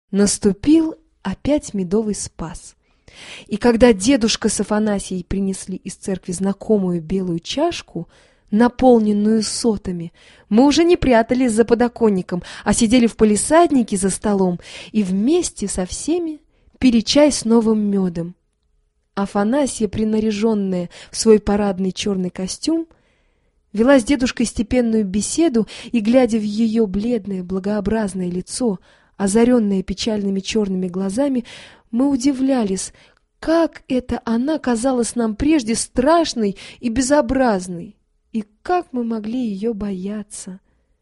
Наступил опять медовый спас. И когда дедушка с Афанасией принесли из церкви знакомую белую чашку, наполненную сотами, мы уже не прятались за подоконником, а сидели в палисаднике за столом и вместе со всеми пили чай с новым медом. Афанасия, принаряженная в свой парадный черный костюм, вела с дедушкой степенную беседу, и, глядя в ее бледное, благообразное лицо, озаренное печальными черными глазами, мы удивлялись, как это она казалась нам прежде страшной и безобразной, и как мы могли ее бояться.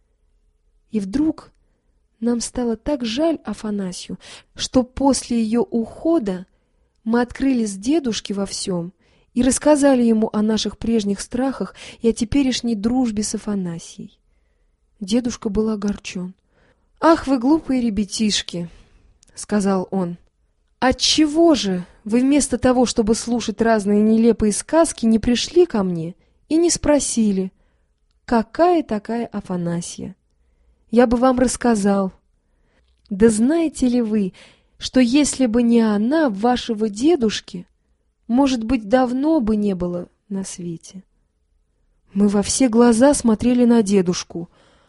И вдруг нам стало так жаль Афанасию, что после ее ухода мы открылись дедушке во всем и рассказали ему о наших прежних страхах и о теперешней дружбе с Афанасией. Дедушка был огорчен. «Ах, вы глупые ребятишки!» — сказал он. «Отчего же вы вместо того, чтобы слушать разные нелепые сказки, не пришли ко мне и не спросили, какая такая Афанасия? Я бы вам рассказал. Да знаете ли вы, что если бы не она, вашего дедушки, может быть, давно бы не было на свете?» Мы во все глаза смотрели на дедушку,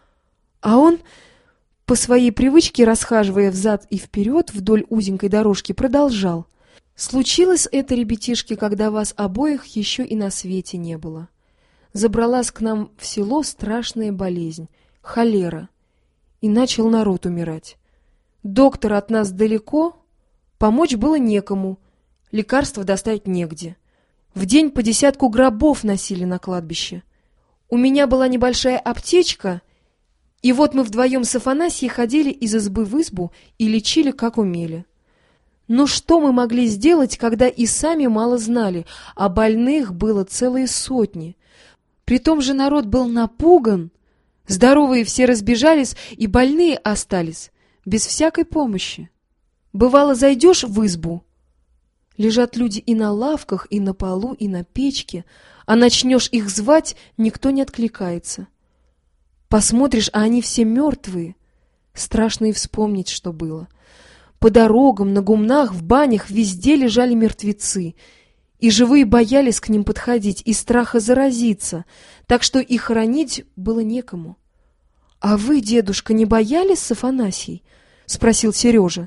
а он, по своей привычке, расхаживая взад и вперед вдоль узенькой дорожки, продолжал. «Случилось это, ребятишки, когда вас обоих еще и на свете не было. Забралась к нам в село страшная болезнь — холера, и начал народ умирать. Доктор от нас далеко, помочь было некому, лекарства доставить негде. В день по 10 гробов носили на кладбище. У меня была небольшая аптечка, и вот мы вдвоем с Афанасией ходили из избы в избу и лечили, как умели. Но что мы могли сделать, когда и сами мало знали, а больных было целые сотни? Притом же народ был напуган, здоровые все разбежались, и больные остались без всякой помощи. Бывало, зайдешь в избу, лежат люди и на лавках, и на полу, и на печке, а начнешь их звать, никто не откликается. Посмотришь, а они все мертвые. Страшно и вспомнить, что было. По дорогам, на гумнах, в банях везде лежали мертвецы, и живые боялись к ним подходить, из страха заразиться, так что и хоронить было некому. — А вы, дедушка, не боялись с Афанасией? — спросил Сережа.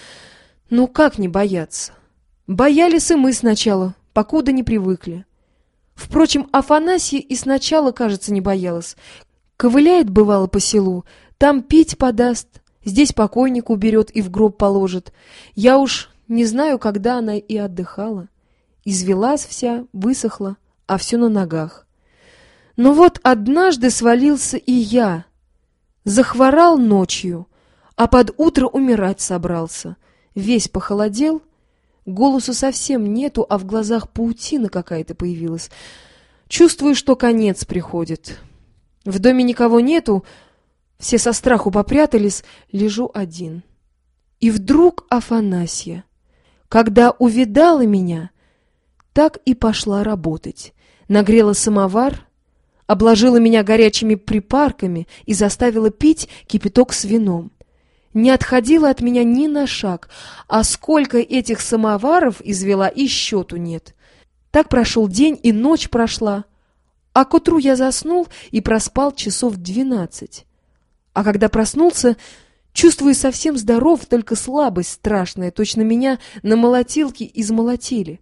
— Ну как не бояться? Боялись и мы сначала, покуда не привыкли. Впрочем, Афанасия и сначала, кажется, не боялась. Ковыляет, бывало, по селу, там пить подаст, здесь покойник уберет и в гроб положит. Я уж не знаю, когда она и отдыхала. Извелась вся, высохла, а все на ногах. Но вот однажды свалился и я. Захворал ночью, а под утро умирать собрался. Весь похолодел, голосу совсем нету, а в глазах паутина какая-то появилась. Чувствую, что конец приходит. В доме никого нету, все со страху попрятались, лежу один. И вдруг Афанасья, когда увидала меня, так и пошла работать. Нагрела самовар, обложила меня горячими припарками и заставила пить кипяток с вином. Не отходила от меня ни на шаг, а сколько этих самоваров извела, и счету нет. Так прошел день, и ночь прошла, а к утру я заснул и проспал часов 12. А когда проснулся, чувствую, совсем здоров, только слабость страшная, точно меня на молотилке измолотили.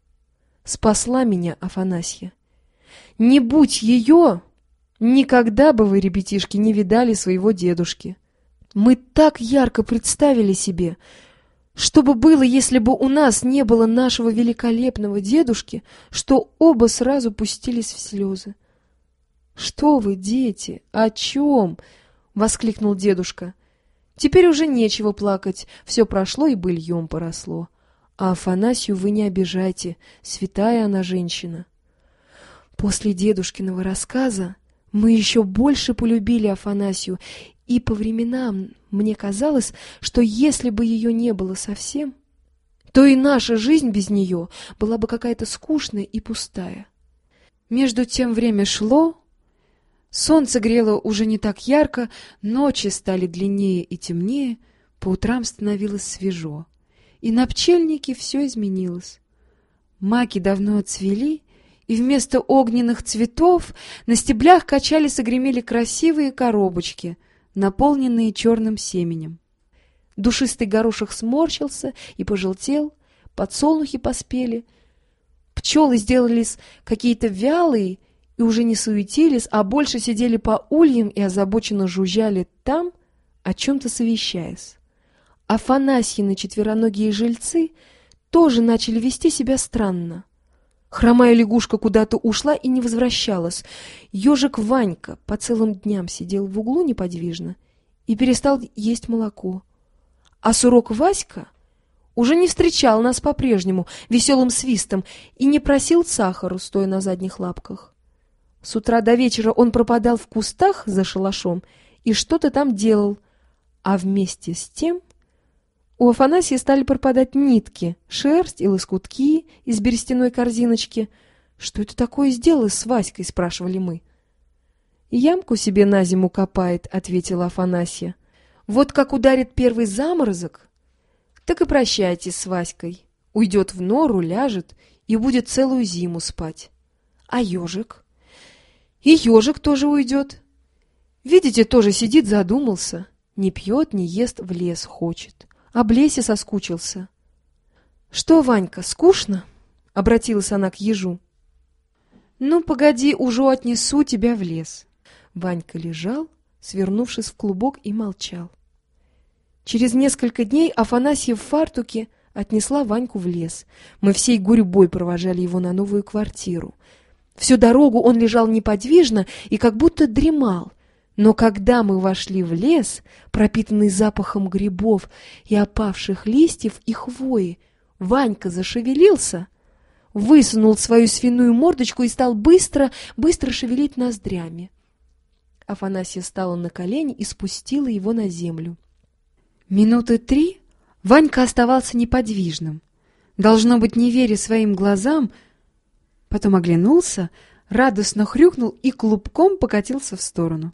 Спасла меня Афанасья. Не будь ее, никогда бы вы, ребятишки, не видали своего дедушки. Мы так ярко представили себе, что бы было, если бы у нас не было нашего великолепного дедушки, что оба сразу пустились в слезы. — Что вы, дети, о чем? — воскликнул дедушка. — Теперь уже нечего плакать, все прошло и быльем поросло. А Афанасию вы не обижайте, святая она женщина. После дедушкиного рассказа мы еще больше полюбили Афанасию, и по временам мне казалось, что если бы ее не было совсем, то и наша жизнь без нее была бы какая-то скучная и пустая. Между тем время шло, солнце грело уже не так ярко, ночи стали длиннее и темнее, По утрам становилось свежо, и на пчельнике все изменилось. Маки давно отцвели, и вместо огненных цветов на стеблях качались и гремели красивые коробочки, наполненные черным семенем. Душистый горошек сморщился и пожелтел, подсолнухи поспели. Пчелы сделались какие-то вялые и уже не суетились, а больше сидели по ульям и озабоченно жужжали там, о чем-то совещаясь. Афанасьины четвероногие жильцы тоже начали вести себя странно. Хромая лягушка куда-то ушла и не возвращалась. Ежик Ванька по целым дням сидел в углу неподвижно и перестал есть молоко. А сурок Васька уже не встречал нас по-прежнему веселым свистом и не просил сахару, стоя на задних лапках. С утра до вечера он пропадал в кустах за шалашом и что-то там делал, а вместе с тем у Афанасия стали пропадать нитки, шерсть и лоскутки из берестяной корзиночки. «Что это такое сделалось с Васькой?» — спрашивали мы. «Ямку себе на зиму копает», — ответила Афанасья. «Вот как ударит первый заморозок, так и прощайтесь с Васькой. Уйдет в нору, ляжет и будет целую зиму спать. А ежик? И ежик тоже уйдет. Видите, тоже сидит, задумался. Не пьет, не ест, в лес хочет. Об лесе соскучился». «Что, Ванька, скучно?» — обратилась она к ежу. «Ну, погоди, уже отнесу тебя в лес». Ванька лежал, свернувшись в клубок, и молчал. Через несколько дней Афанасья в фартуке отнесла Ваньку в лес. Мы всей гурьбой провожали его на новую квартиру. Всю дорогу он лежал неподвижно и как будто дремал. Но когда мы вошли в лес, пропитанный запахом грибов и опавших листьев и хвои, Ванька зашевелился, высунул свою свиную мордочку и стал быстро шевелить ноздрями. Афанасья стала на колени и спустила его на землю. Минуты 3 Ванька оставался неподвижным, должно быть, не веря своим глазам, потом оглянулся, радостно хрюкнул и клубком покатился в сторону.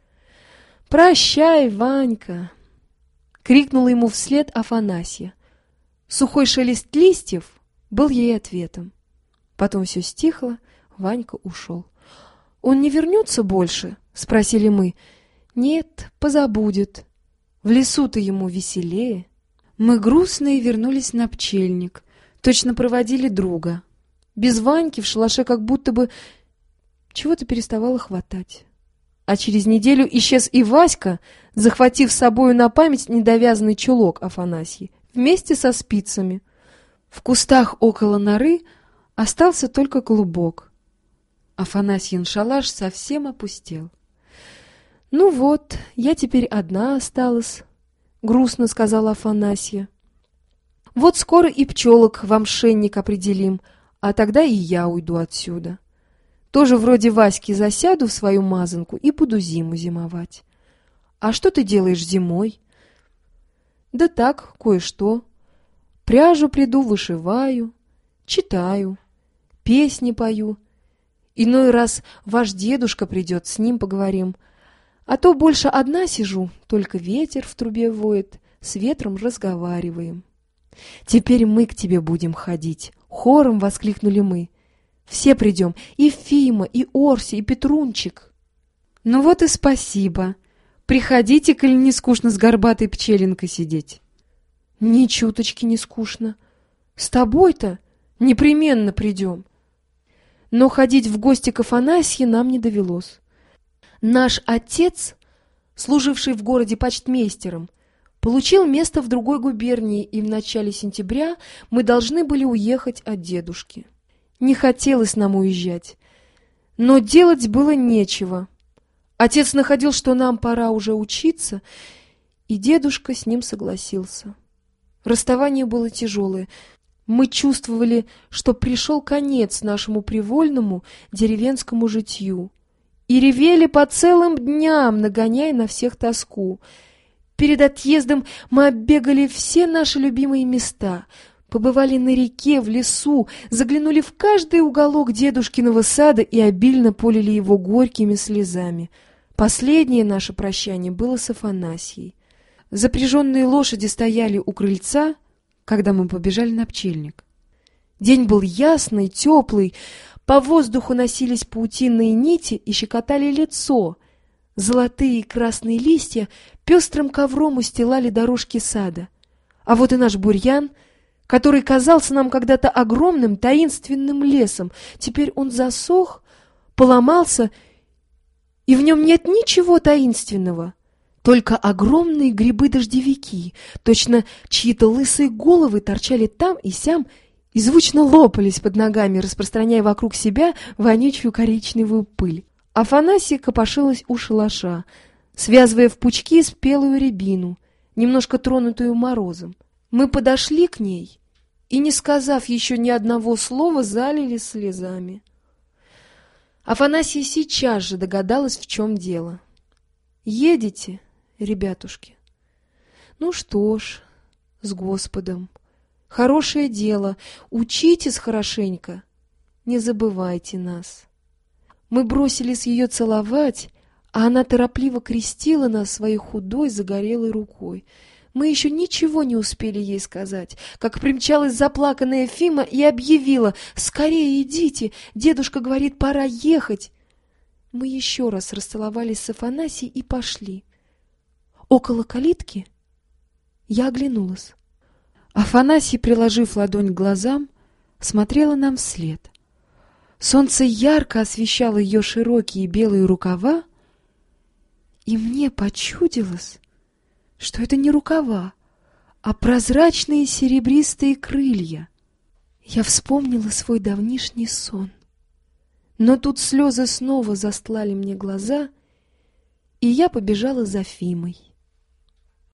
«Прощай, Ванька!» — крикнула ему вслед Афанасья. Сухой шелест листьев был ей ответом. Потом все стихло, Ванька ушел. «Он не вернется больше?» — спросили мы. «Нет, позабудет. В лесу-то ему веселее». Мы грустные вернулись на пчельник, точно проводили друга. Без Ваньки в шалаше как будто бы чего-то переставало хватать. А через неделю исчез и Васька, захватив с собою на память недовязанный чулок Афанасьи вместе со спицами. В кустах около норы остался только клубок. Афанасьин шалаш совсем опустел. «Ну вот, я теперь одна осталась», — грустно сказала Афанасья. «Вот скоро и пчелок в мшенник определим, а тогда и я уйду отсюда. Тоже вроде Васьки засяду в свою мазанку и буду зиму зимовать. А что ты делаешь зимой?» «Да так, кое-что. Пряжу приду, вышиваю, читаю, песни пою. Иной раз ваш дедушка придет, с ним поговорим. А то больше одна сижу, только ветер в трубе воет, с ветром разговариваем». «Теперь мы к тебе будем ходить», — хором воскликнули мы. «Все придем, и Фима, и Орси, и Петрунчик». «Ну вот и спасибо. Приходите, коль не скучно с горбатой пчелинкой сидеть». «Ни чуточки не скучно. С тобой-то непременно придем». Но ходить в гости к Афанасье нам не довелось. Наш отец, служивший в городе почтмейстером, получил место в другой губернии, и в начале сентября мы должны были уехать от дедушки. Не хотелось нам уезжать, но делать было нечего. Отец находил, что нам пора уже учиться, и дедушка с ним согласился. Расставание было тяжелое. Мы чувствовали, что пришел конец нашему привольному деревенскому житью, и ревели по целым дням, нагоняя на всех тоску. Перед отъездом мы оббегали все наши любимые места, побывали на реке, в лесу, заглянули в каждый уголок дедушкиного сада и обильно полили его горькими слезами. Последнее наше прощание было с Афанасьей. Запряженные лошади стояли у крыльца, когда мы побежали на пчельник. День был ясный, теплый, по воздуху носились паутинные нити и щекотали лицо. Золотые и красные листья пестрым ковром устилали дорожки сада. А вот и наш бурьян, который казался нам когда-то огромным таинственным лесом, теперь он засох, поломался, и в нем нет ничего таинственного. Только огромные грибы-дождевики, точно чьи-то лысые головы торчали там и сям и звучно лопались под ногами, распространяя вокруг себя вонючую коричневую пыль. Афанасия копошилась у шалаша, связывая в пучки спелую рябину, немножко тронутую морозом. Мы подошли к ней и, не сказав еще ни одного слова, залились слезами. Афанасия сейчас же догадалась, в чем дело. «Едете, ребятушки? Ну что ж, с Господом. Хорошее дело, учитесь хорошенько, не забывайте нас». Мы бросились ее целовать, а она торопливо крестила нас своей худой загорелой рукой. Мы еще ничего не успели ей сказать, как примчалась заплаканная Фима и объявила: «Скорее идите, дедушка говорит, пора ехать». Мы еще раз расцеловались с Афанасией и пошли. Около калитки я оглянулась. Афанасия, приложив ладонь к глазам, смотрела нам вслед. Солнце ярко освещало ее широкие белые рукава, и мне почудилось, что это не рукава, а прозрачные серебристые крылья. Я вспомнила свой давнишний сон. Но тут слезы снова застлали мне глаза, и я побежала за Фимой.